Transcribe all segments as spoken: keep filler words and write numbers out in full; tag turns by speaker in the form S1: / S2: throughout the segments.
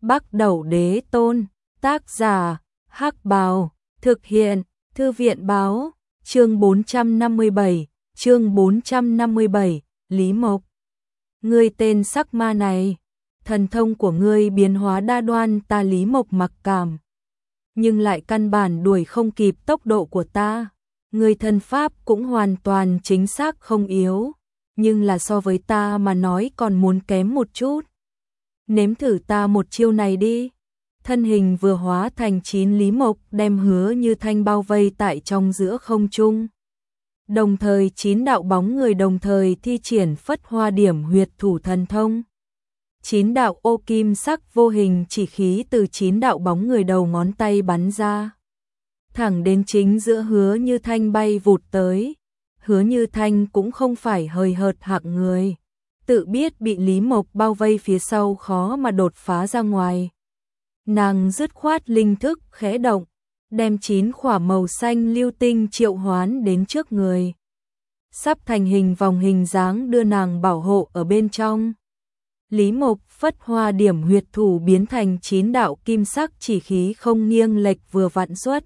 S1: Bắc Đẩu Đế Tôn, tác giả, Hắc Bào, thực hiện, Thư viện báo, chương bốn trăm năm mươi bảy, chương bốn trăm năm mươi bảy, Lý Mộc. Ngươi tên sắc ma này, thần thông của ngươi biến hóa đa đoan, ta Lý Mộc mặc cảm, nhưng lại căn bản đuổi không kịp tốc độ của ta. Ngươi thân pháp cũng hoàn toàn chính xác không yếu, nhưng là so với ta mà nói còn muốn kém một chút. Nếm thử ta một chiêu này đi. Thân hình vừa hóa thành chín, Lý Mộc đem Hứa Như Thanh bao vây tại trong giữa không trung. Đồng thời chín đạo bóng người đồng thời thi triển Phất Hoa Điểm Huyệt Thủ thần thông. Chín đạo ô kim sắc vô hình chỉ khí từ chín đạo bóng người đầu ngón tay bắn ra, thẳng đến chính giữa Hứa Như Thanh bay vụt tới. Hứa Như Thanh cũng không phải hời hợt hạng người, tự biết bị Lý Mộc bao vây phía sau khó mà đột phá ra ngoài. Nàng dứt khoát linh thức khẽ động, đem chín khỏa màu xanh lưu tinh triệu hoán đến trước người, sắp thành hình vòng hình dáng đưa nàng bảo hộ ở bên trong. Lý Mộc Phất Hoa Điểm Huyệt Thủ biến thành chín đạo kim sắc chỉ khí không nghiêng lệch vừa vặn xuất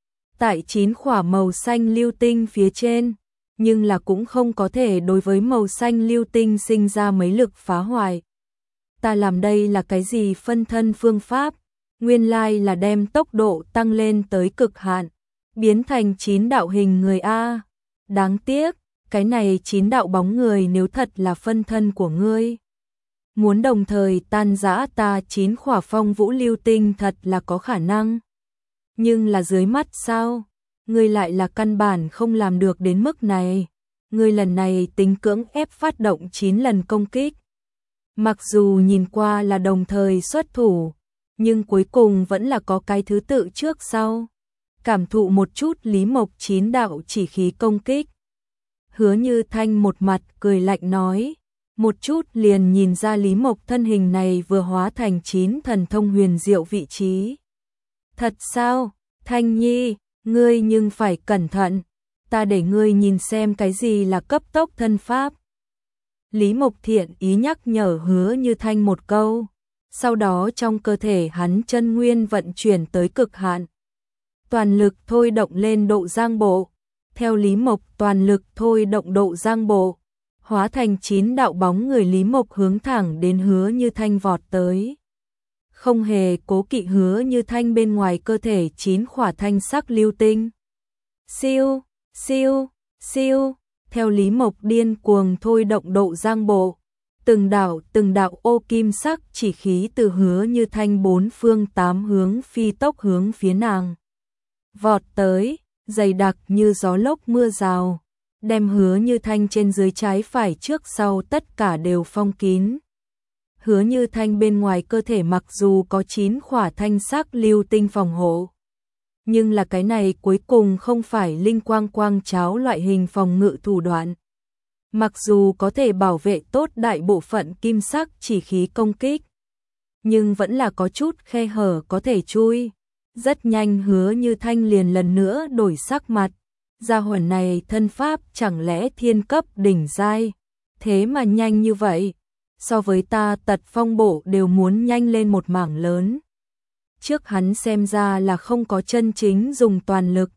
S1: tại chín khỏa màu xanh lưu tinh phía trên, nhưng là cũng không có thể đối với màu xanh lưu tinh sinh ra mấy lực phá hoại. Ta làm đây là cái gì phân thân phương pháp? Nguyên lai là đem tốc độ tăng lên tới cực hạn, biến thành chín đạo hình người a. Đáng tiếc, cái này chín đạo bóng người nếu thật là phân thân của ngươi, muốn đồng thời tan rã ta chín khỏa phong vũ lưu tinh thật là có khả năng. Nhưng là dưới mắt sao? Ngươi lại là căn bản không làm được đến mức này. Ngươi lần này tính cưỡng ép phát động chín lần công kích. Mặc dù nhìn qua là đồng thời xuất thủ, nhưng cuối cùng vẫn là có cái thứ tự trước sau. Cảm thụ một chút Lý Mộc chín đạo chỉ khí công kích. Hứa Như Thanh một mặt cười lạnh nói, một chút liền nhìn ra Lý Mộc thân hình này vừa hóa thành chín thần thông huyền diệu vị trí. Thật sao? Thanh Nhi, ngươi nhưng phải cẩn thận, ta để ngươi nhìn xem cái gì là cấp tốc thân pháp. Lý Mộc thiện ý nhắc nhở Hứa Như Thanh một câu, sau đó trong cơ thể hắn chân nguyên vận chuyển tới cực hạn, toàn lực thôi động lên độ giang bộ. Theo Lý Mộc toàn lực thôi động độ giang bộ, hóa thành chín đạo bóng người, Lý Mộc hướng thẳng đến Hứa Như Thanh vọt tới. Không hề cố kỵ Hứa Như Thanh bên ngoài cơ thể chín khỏa thanh sắc lưu tinh. Siêu, siêu, siêu, theo Lý Mộc điên cuồng thôi động độ giang bộ, từng đạo từng đạo ô kim sắc chỉ khí từ Hứa Như Thanh bốn phương tám hướng phi tốc hướng phía nàng vọt tới, dày đặc như gió lốc mưa rào, đem Hứa Như Thanh trên dưới trái phải trước sau tất cả đều phong kín. Hứa Như Thanh bên ngoài cơ thể mặc dù có chín khỏa thanh sắc lưu tinh phòng hộ, nhưng là cái này cuối cùng không phải linh quang quang cháo loại hình phòng ngự thủ đoạn. Mặc dù có thể bảo vệ tốt đại bộ phận kim sắc chỉ khí công kích, nhưng vẫn là có chút khe hở có thể chui. Rất nhanh Hứa Như Thanh liền lần nữa đổi sắc mặt. Gia hỏa này thân pháp chẳng lẽ thiên cấp đỉnh giai, thế mà nhanh như vậy, so với ta Tật Phong bộ đều muốn nhanh lên một mảng lớn. Trước hắn xem ra là không có chân chính dùng toàn lực.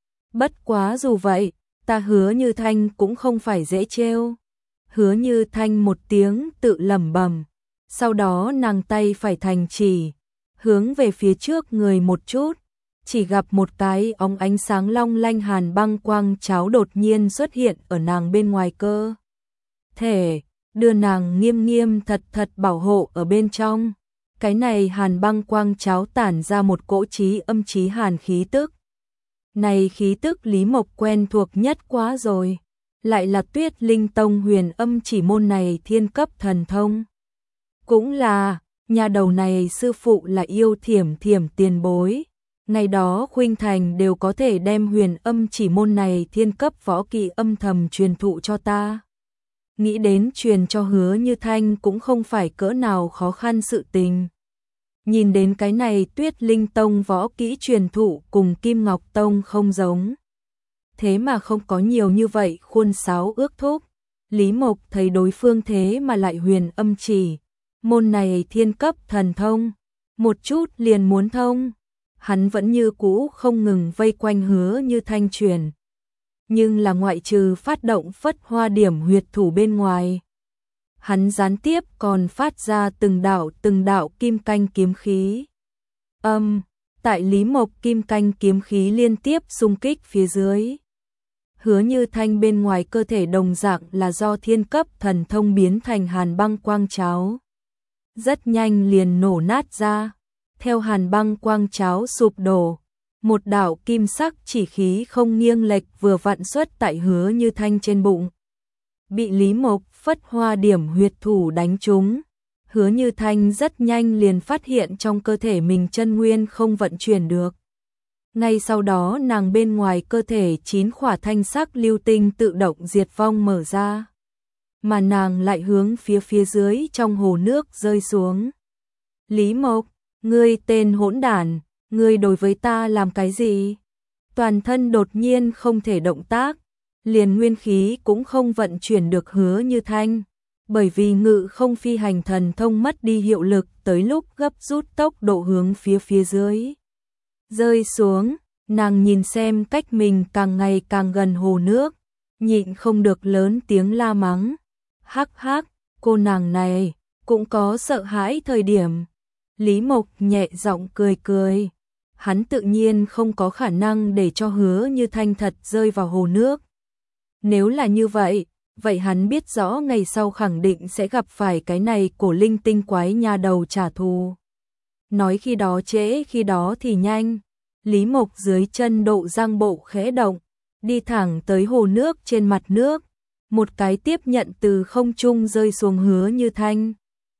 S1: Bất quá dù vậy, ta Hứa Như Thanh cũng không phải dễ trêu. Hứa Như Thanh một tiếng tự lẩm bẩm, sau đó nàng tay phải thành chỉ, hướng về phía trước người một chút, chỉ gặp một cái óng ánh sáng long lanh hàn băng quang cháo đột nhiên xuất hiện ở nàng bên ngoài cơ thể, đưa nàng nghiêm nghiêm thật thật bảo hộ ở bên trong. Cái này hàn băng quang cháo tản ra một cỗ chí âm chí hàn khí tức. Này khí tức Lý Mộc quen thuộc nhất quá rồi, lại là Tuyết Linh Tông huyền âm chỉ môn này thiên cấp thần thông. Cũng là, nhà đầu này sư phụ là Yêu Thiểm Thiểm tiền bối. Ngày đó Khuynh Thành đều có thể đem huyền âm chỉ môn này thiên cấp võ kỹ âm thầm truyền thụ cho ta. Nghĩ đến truyền cho Hứa Như Thanh cũng không phải cỡ nào khó khăn sự tình. Nhìn đến cái này Tuyết Linh Tông võ kỹ truyền thụ cùng Kim Ngọc Tông không giống, thế mà không có nhiều như vậy khuôn sáo ước thúc. Lý Mộc thấy đối phương thế mà lại huyền âm chỉ, môn này thiên cấp thần thông, một chút liền muốn thông. Hắn vẫn như cũ không ngừng vây quanh Hứa Như Thanh chuyển. Nhưng là ngoại trừ phát động phất hoa điểm huyệt thủ bên ngoài, hắn gián tiếp còn phát ra từng đạo từng đạo kim canh kiếm khí. Âm, tại Lý Mộc kim canh kiếm khí liên tiếp xung kích phía dưới. Hứa Như Thanh bên ngoài cơ thể đồng dạng là do thiên cấp thần thông biến thành hàn băng quang cháo. Rất nhanh liền nổ nát ra. Theo hàn băng quang cháo sụp đổ, một đạo kim sắc chỉ khí không nghiêng lệch vừa vặn xuất tại Hứa Như Thanh trên bụng. Bị Lý Mộc phất hoa điểm huyệt thủ đánh trúng. Hứa Như Thanh rất nhanh liền phát hiện trong cơ thể mình chân nguyên không vận chuyển được. Ngay sau đó nàng bên ngoài cơ thể chín khỏa thanh sắc lưu tinh tự động diệt vong mở ra. Mà nàng lại hướng phía phía dưới trong hồ nước rơi xuống. Lý Mộc, ngươi tên hỗn đản, ngươi đối với ta làm cái gì? Toàn thân đột nhiên không thể động tác, liền nguyên khí cũng không vận chuyển được Hứa Như Thanh. Bởi vì ngự không phi hành thần thông mất đi hiệu lực tới lúc gấp rút tốc độ hướng phía phía dưới. Rơi xuống, nàng nhìn xem cách mình càng ngày càng gần hồ nước, nhịn không được lớn tiếng la mắng. Hắc hắc, cô nàng này, cũng có sợ hãi thời điểm. Lý Mộc nhẹ giọng cười cười. Hắn tự nhiên không có khả năng để cho Hứa Như Thanh thật rơi vào hồ nước. Nếu là như vậy, vậy hắn biết rõ ngày sau khẳng định sẽ gặp phải cái này cổ linh tinh quái nha đầu trả thù. Nói khi đó trễ khi đó thì nhanh. Lý Mộc dưới chân độ giang bộ khẽ động, đi thẳng tới hồ nước trên mặt nước, một cái tiếp nhận từ không trung rơi xuống Hứa Như Thanh.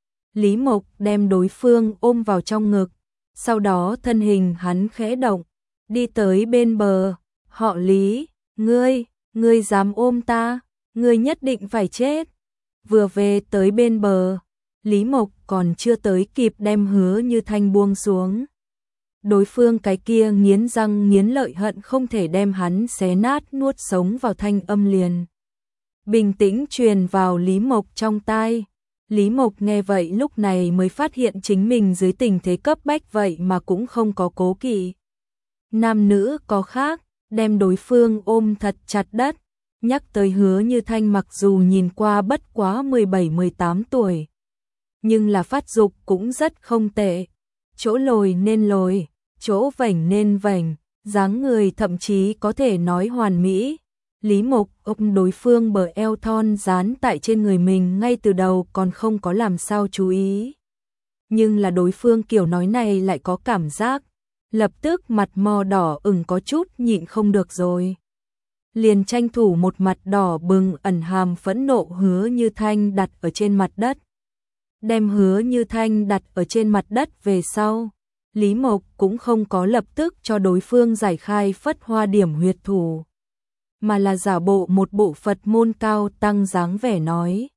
S1: Lý Mộc đem đối phương ôm vào trong ngực, sau đó thân hình hắn khẽ động, đi tới bên bờ. Họ Lý, ngươi, ngươi dám ôm ta, ngươi nhất định phải chết. Vừa về tới bên bờ, Lý Mộc còn chưa tới kịp đem Hứa Như Thanh buông xuống. Đối phương cái kia nghiến răng nghiến lợi hận không thể đem hắn xé nát nuốt sống vào thanh âm liền. Bình tĩnh truyền vào Lý Mộc trong tai. Lý Mộc nghe vậy lúc này mới phát hiện chính mình dưới tình thế cấp bách vậy mà cũng không có cố kỵ. Nam nữ có khác, đem đối phương ôm thật chặt đất. Nhắc tới Hứa Như Thanh mặc dù nhìn qua bất quá mười bảy mười tám tuổi, nhưng là phát dục cũng rất không tệ. Chỗ lồi nên lồi, chỗ vảnh nên vảnh, dáng người thậm chí có thể nói hoàn mỹ. Lý Mộc ôm đối phương bờ eo thon dán tại trên người mình ngay từ đầu còn không có làm sao chú ý. Nhưng là đối phương kiểu nói này lại có cảm giác, lập tức mặt mò đỏ ửng có chút nhịn không được rồi. Liền tranh thủ một mặt đỏ bừng ẩn hàm phẫn nộ Hứa Như Thanh đặt ở trên mặt đất. Đem Hứa Như Thanh đặt ở trên mặt đất về sau, Lý Mộc cũng không có lập tức cho đối phương giải khai phất hoa điểm huyệt thủ, mà là giả bộ một bộ Phật môn cao tăng dáng vẻ nói.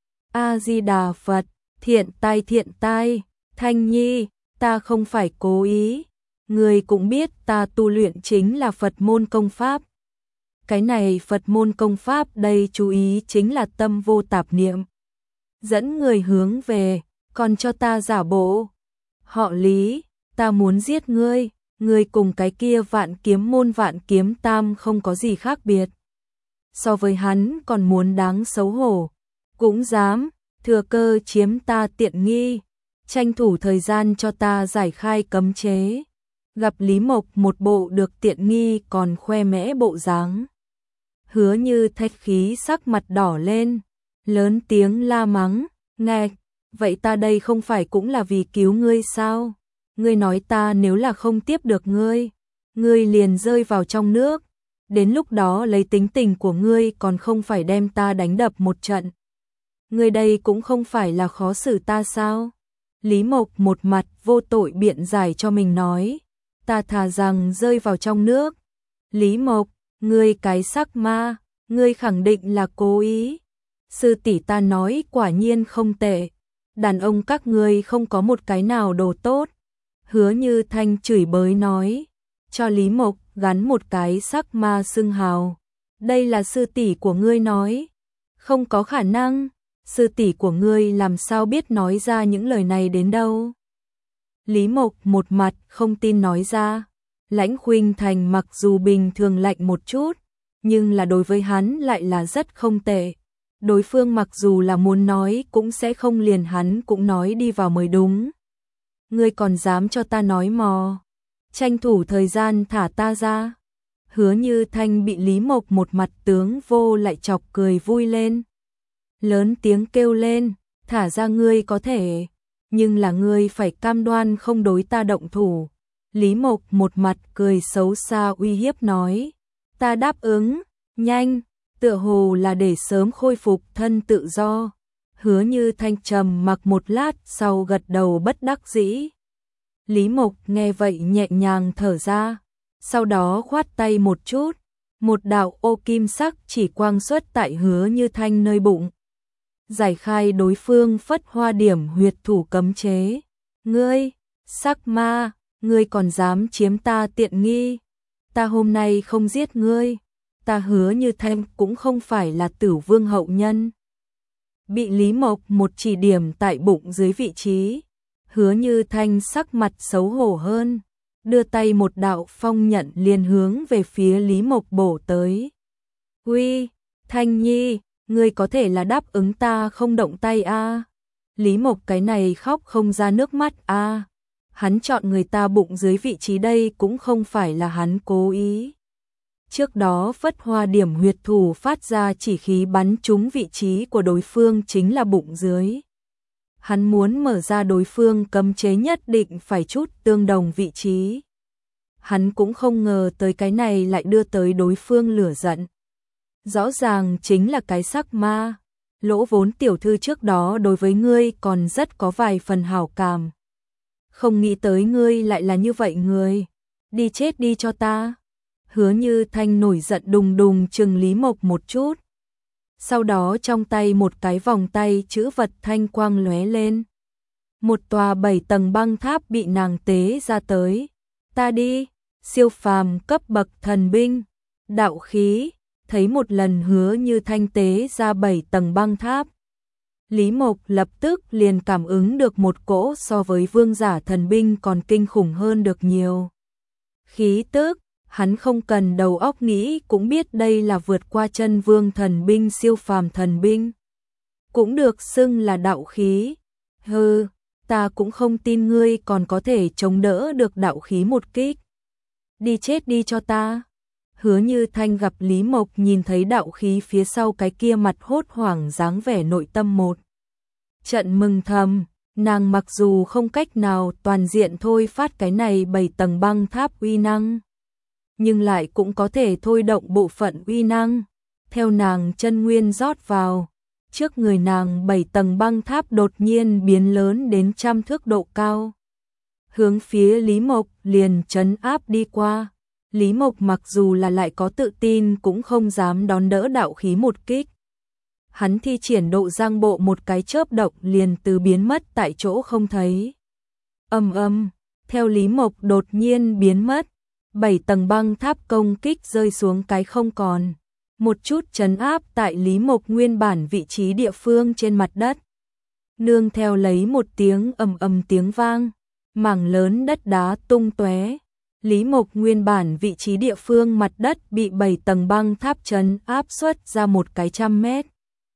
S1: A-di-đà Phật, thiện tai thiện tai, Thanh Nhi, ta không phải cố ý. Người cũng biết ta tu luyện chính là Phật môn công pháp. Cái này Phật môn công pháp đây chú ý chính là tâm vô tạp niệm. Dẫn người hướng về, còn cho ta giả bộ. Họ Lý, ta muốn giết ngươi, ngươi cùng cái kia Vạn Kiếm môn Vạn Kiếm Tam không có gì khác biệt. So với hắn còn muốn đáng xấu hổ, cũng dám thừa cơ chiếm ta tiện nghi, tranh thủ thời gian cho ta giải khai cấm chế. Gặp Lý Mộc một bộ được tiện nghi còn khoe mẽ bộ dáng, Hứa Như Thanh khí sắc mặt đỏ lên, lớn tiếng la mắng. Ngạch, vậy ta đây không phải cũng là vì cứu ngươi sao? Ngươi nói ta nếu là không tiếp được ngươi, ngươi liền rơi vào trong nước. Đến lúc đó lấy tính tình của ngươi còn không phải đem ta đánh đập một trận. Ngươi đây cũng không phải là khó xử ta sao? Lý Mộc một mặt vô tội biện giải cho mình nói. Ta thà rằng rơi vào trong nước. Lý Mộc, ngươi cái sắc ma, ngươi khẳng định là cố ý. Sư tỷ ta nói quả nhiên không tệ. Đàn ông các ngươi không có một cái nào đồ tốt. Hứa Như Thanh chửi bới nói, cho Lý Mộc gắn một cái sắc ma xưng hào. Đây là sư tỷ của ngươi nói. Không có khả năng, sư tỷ của ngươi làm sao biết nói ra những lời này đến đâu. Lý Mộc một mặt không tin nói ra. Lãnh Khuynh Thành mặc dù bình thường lạnh một chút, nhưng là đối với hắn lại là rất không tệ. Đối phương mặc dù là muốn nói cũng sẽ không liền hắn cũng nói đi vào mới đúng. Ngươi còn dám cho ta nói mò, tranh thủ thời gian thả ta ra. Hứa Như Thanh bị Lý Mộc một mặt tướng vô lại chọc cười vui lên. Lớn tiếng kêu lên, thả ra ngươi có thể, nhưng là ngươi phải cam đoan không đối ta động thủ. Lý Mộc một mặt cười xấu xa uy hiếp nói, ta đáp ứng, nhanh, tựa hồ là để sớm khôi phục thân tự do. Hứa Như Thanh trầm mặc một lát sau gật đầu bất đắc dĩ. Lý Mộc nghe vậy nhẹ nhàng thở ra, sau đó khoát tay một chút, một đạo ô kim sắc chỉ quang xuất tại Hứa Như Thanh nơi bụng. Giải khai đối phương phất hoa điểm huyệt thủ cấm chế. Ngươi, sắc ma, ngươi còn dám chiếm ta tiện nghi. Ta hôm nay không giết ngươi, ta Hứa Như Thanh cũng không phải là Tử Vương hậu nhân. Bị Lý Mộc một chỉ điểm tại bụng dưới vị trí, Hứa Như Thanh sắc mặt xấu hổ hơn, đưa tay một đạo phong nhận liền hướng về phía Lý Mộc bổ tới. Uy, Thanh Nhi, ngươi có thể là đáp ứng ta không động tay a? À? Lý Mộc cái này khóc không ra nước mắt a. À? Hắn chọn người ta bụng dưới vị trí đây cũng không phải là hắn cố ý. Trước đó phất hoa điểm huyệt thủ phát ra chỉ khí bắn trúng vị trí của đối phương chính là bụng dưới. Hắn muốn mở ra đối phương cấm chế nhất định phải chút tương đồng vị trí. Hắn cũng không ngờ tới cái này lại đưa tới đối phương lửa giận. Rõ ràng chính là cái sắc ma. Lỗ Vốn tiểu thư trước đó đối với ngươi còn rất có vài phần hảo cảm. Không nghĩ tới ngươi lại là như vậy người. Đi chết đi cho ta. Hứa Như Thanh nổi giận đùng đùng trừng Lý Mộc một chút. Sau đó trong tay một cái vòng tay chữ vật thanh quang lóe lên. Một tòa bảy tầng băng tháp bị nàng tế ra tới. Ta đi, siêu phàm cấp bậc thần binh, đạo khí, thấy một lần Hứa Như Thanh tế ra bảy tầng băng tháp. Lý Mộc lập tức liền cảm ứng được một cỗ so với vương giả thần binh còn kinh khủng hơn được nhiều. Khí tức, hắn không cần đầu óc nghĩ cũng biết đây là vượt qua chân vương thần binh siêu phàm thần binh. Cũng được xưng là đạo khí. Hừ, ta cũng không tin ngươi còn có thể chống đỡ được đạo khí một kích. Đi chết đi cho ta. Hứa Như Thanh gặp Lý Mộc nhìn thấy đạo khí phía sau cái kia mặt hốt hoảng dáng vẻ nội tâm một trận mừng thầm, nàng mặc dù không cách nào toàn diện thôi phát cái này bảy tầng băng tháp uy năng, nhưng lại cũng có thể thôi động bộ phận uy năng. Theo nàng chân nguyên rót vào, trước người nàng bảy tầng băng tháp đột nhiên biến lớn đến trăm thước độ cao. Hướng phía Lý Mộc liền trấn áp đi qua. Lý Mộc mặc dù là lại có tự tin cũng không dám đón đỡ đạo khí một kích. Hắn thi triển độ giang bộ một cái chớp động liền từ biến mất tại chỗ không thấy. Ầm ầm, theo Lý Mộc đột nhiên biến mất, bảy tầng băng tháp công kích rơi xuống cái không còn. Một chút trấn áp tại Lý Mộc nguyên bản vị trí địa phương trên mặt đất. Nương theo lấy một tiếng ầm ầm tiếng vang, mảng lớn đất đá tung tóe. Lý Mộc nguyên bản vị trí địa phương mặt đất bị bảy tầng băng tháp trấn áp xuất ra một cái trăm mét.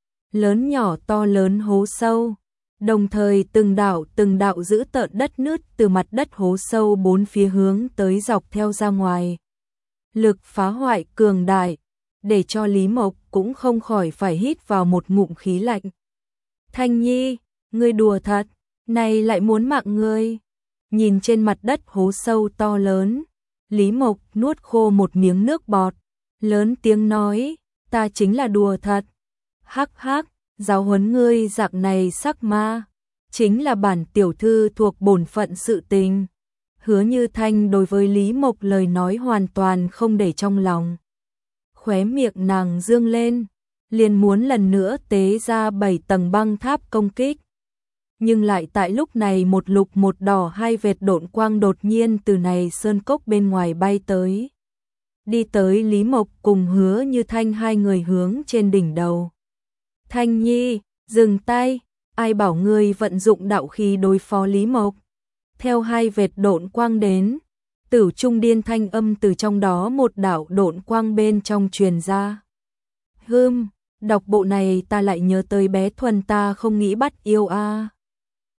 S1: Lớn nhỏ to lớn hố sâu. Đồng thời từng đạo từng đạo giữ tợn đất nứt từ mặt đất hố sâu bốn phía hướng tới dọc theo ra ngoài. Lực phá hoại cường đại, để cho Lý Mộc cũng không khỏi phải hít vào một ngụm khí lạnh. Thanh Nhi, ngươi đùa thật, này lại muốn mạng ngươi. Nhìn trên mặt đất hố sâu to lớn, Lý Mộc nuốt khô một miếng nước bọt, lớn tiếng nói, ta chính là đùa thật. Hắc hắc, giáo huấn ngươi dạng này sắc ma, chính là bản tiểu thư thuộc bổn phận sự tình. Hứa Như Thanh đối với Lý Mộc lời nói hoàn toàn không để trong lòng. Khóe miệng nàng dương lên, liền muốn lần nữa tế ra bảy tầng băng tháp công kích. Nhưng lại tại lúc này một lục một đỏ hai vệt độn quang đột nhiên từ này sơn cốc bên ngoài bay tới. Đi tới Lý Mộc cùng Hứa Như Thanh hai người hướng trên đỉnh đầu. Thanh Nhi, dừng tay, ai bảo ngươi vận dụng đạo khí đối phó Lý Mộc. theo hai vệt độn quang đến. Tử trung điên thanh âm từ trong đó một đạo độn quang bên trong truyền ra. Hừm, đọc bộ này ta lại nhớ tới bé Thuần ta không nghĩ bắt yêu a.